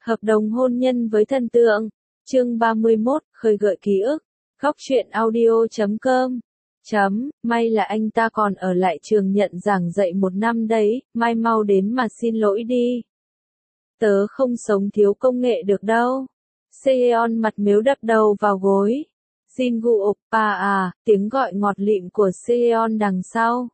Hợp đồng hôn nhân với thần tượng. Chương 31, khơi gợi ký ức. Góc truyện audio.com. May là anh ta còn ở lại trường nhận giảng dạy 1 năm đấy, mai mau đến mà xin lỗi đi. Tớ không sống thiếu công nghệ được đâu. Seon mặt mếu đập đầu vào gối. Jingu oppa à, tiếng gọi ngọt lịm của Seon đằng sau.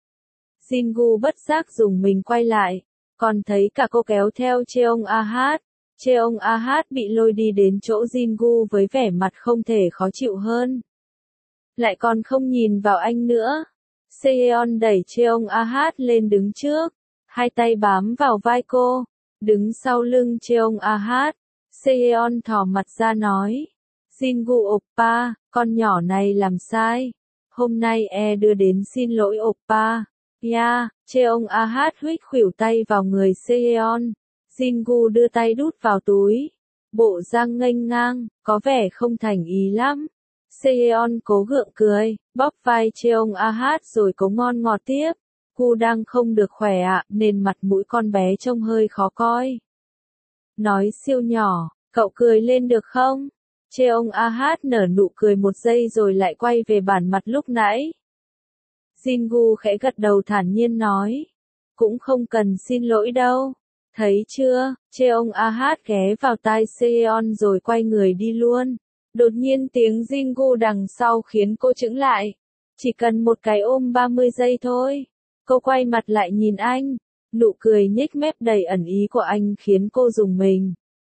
Jingu bất giác dùng mình quay lại, còn thấy cả cô kéo theo Cheong Ah. Cheong Ah bị lôi đi đến chỗ Jingu với vẻ mặt không thể khó chịu hơn. Lại còn không nhìn vào anh nữa. Seon đẩy Cheong Ah lên đứng trước, hai tay bám vào vai cô, đứng sau lưng Cheong Ah. Seon thò mặt ra nói, Jingu oppa, con nhỏ này làm sai. Hôm nay đưa đến xin lỗi oppa. Yeah, Cheong Ah huých khuỷu tay vào người Seon. Jingu đưa tay đút vào túi. Bộ dạng nghênh ngang, có vẻ không thành ý lắm. Seon cố gượng cười, bóp vai Cheong Ah rồi cố ngon ngọt tiếp. Cu đang không được khỏe ạ, nên mặt mũi con bé trông hơi khó coi. Nói siêu nhỏ, cậu cười lên được không? Cheong Ah nở nụ cười 1 giây rồi lại quay về bản mặt lúc nãy. Jingu khẽ gật đầu thản nhiên nói. Cũng không cần xin lỗi đâu. Thấy chưa, Cheong Ah ghé vào tai Seon rồi quay người đi luôn. Đột nhiên tiếng Jingu đằng sau khiến cô chững lại. Chỉ cần một cái ôm 30 giây thôi. Cô quay mặt lại nhìn anh. Nụ cười nhếch mép đầy ẩn ý của anh khiến cô rùng mình.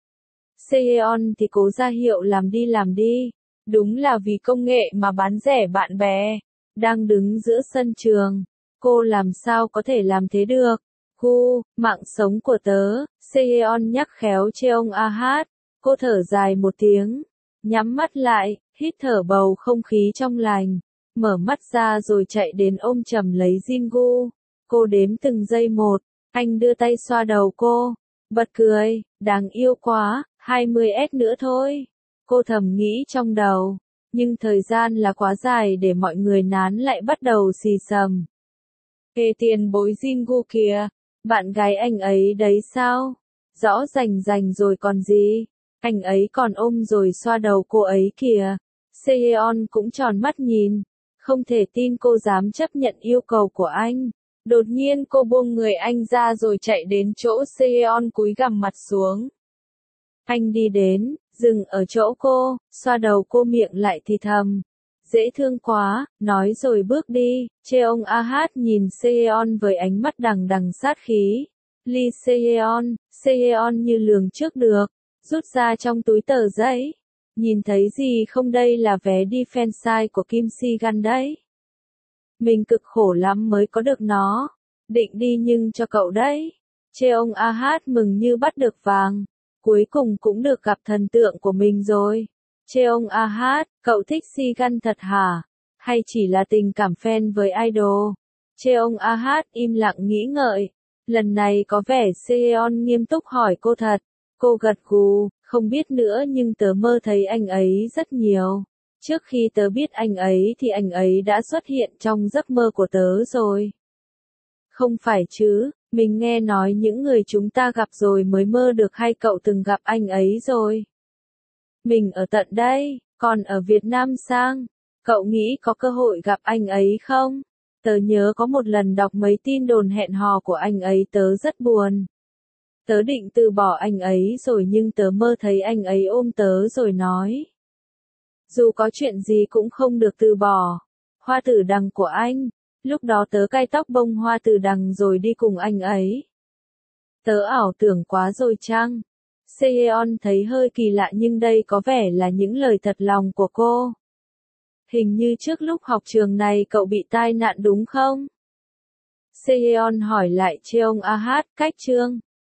Seon thì cố ra hiệu làm đi. Đúng là vì công nghệ mà bán rẻ bạn bè. Đang đứng giữa sân trường. Cô làm sao có thể làm thế được? Mạng sống của tớ. Seon nhắc khéo Cheong Ah. Cô thở dài một tiếng. Nhắm mắt lại, hít thở bầu không khí trong lành. Mở mắt ra rồi chạy đến ôm chầm lấy Jingu. Cô đếm từng giây một. Anh đưa tay xoa đầu cô. Bật cười, đáng yêu quá, 20S nữa thôi. Cô thầm nghĩ trong đầu. Nhưng thời gian là quá dài để mọi người nán lại bắt đầu xì xầm. Kê tiền bối Jingu kìa. Bạn gái anh ấy đấy sao? Rõ rành rồi còn gì? Anh ấy còn ôm rồi xoa đầu cô ấy kìa. Seon cũng tròn mắt nhìn. Không thể tin cô dám chấp nhận yêu cầu của anh. Đột nhiên cô buông người anh ra rồi chạy đến chỗ Seon cúi gằm mặt xuống. Anh đi đến, dừng ở chỗ cô, xoa đầu cô miệng lại thì thầm. Dễ thương quá, nói rồi bước đi. Cheong Ah nhìn Seon với ánh mắt đằng sát khí. Lee Seon như lường trước được, rút ra trong túi tờ giấy. Nhìn thấy gì không, đây là vé đi fansite của Kim Si-gun đấy. Mình cực khổ lắm mới có được nó. Định đi nhưng cho cậu đấy. Cheong Ah mừng như bắt được vàng. Cuối cùng cũng được gặp thần tượng của mình rồi. Cheong Ah, cậu thích Si-gun thật hả? Hay chỉ là tình cảm fan với idol? Cheong Ah im lặng nghĩ ngợi. Lần này có vẻ Seon nghiêm túc hỏi cô thật. Cô gật gù, không biết nữa nhưng tớ mơ thấy anh ấy rất nhiều. Trước khi tớ biết anh ấy thì anh ấy đã xuất hiện trong giấc mơ của tớ rồi. Không phải chứ, mình nghe nói những người chúng ta gặp rồi mới mơ được, hay cậu từng gặp anh ấy rồi? Mình ở tận đây, còn ở Việt Nam sang. Cậu nghĩ có cơ hội gặp anh ấy không? Tớ nhớ có một lần đọc mấy tin đồn hẹn hò của anh ấy, tớ rất buồn. Tớ định từ bỏ anh ấy rồi nhưng tớ mơ thấy anh ấy ôm tớ rồi nói. Dù có chuyện gì cũng không được từ bỏ. Hoa tử đằng của anh. Lúc đó tớ cai tóc bông hoa tử đằng rồi đi cùng anh ấy. Tớ ảo tưởng quá rồi chăng? Seon thấy hơi kỳ lạ nhưng đây có vẻ là những lời thật lòng của cô. Hình như trước lúc học trường này cậu bị tai nạn đúng không? Seon hỏi lại Cheong Ah cách chương.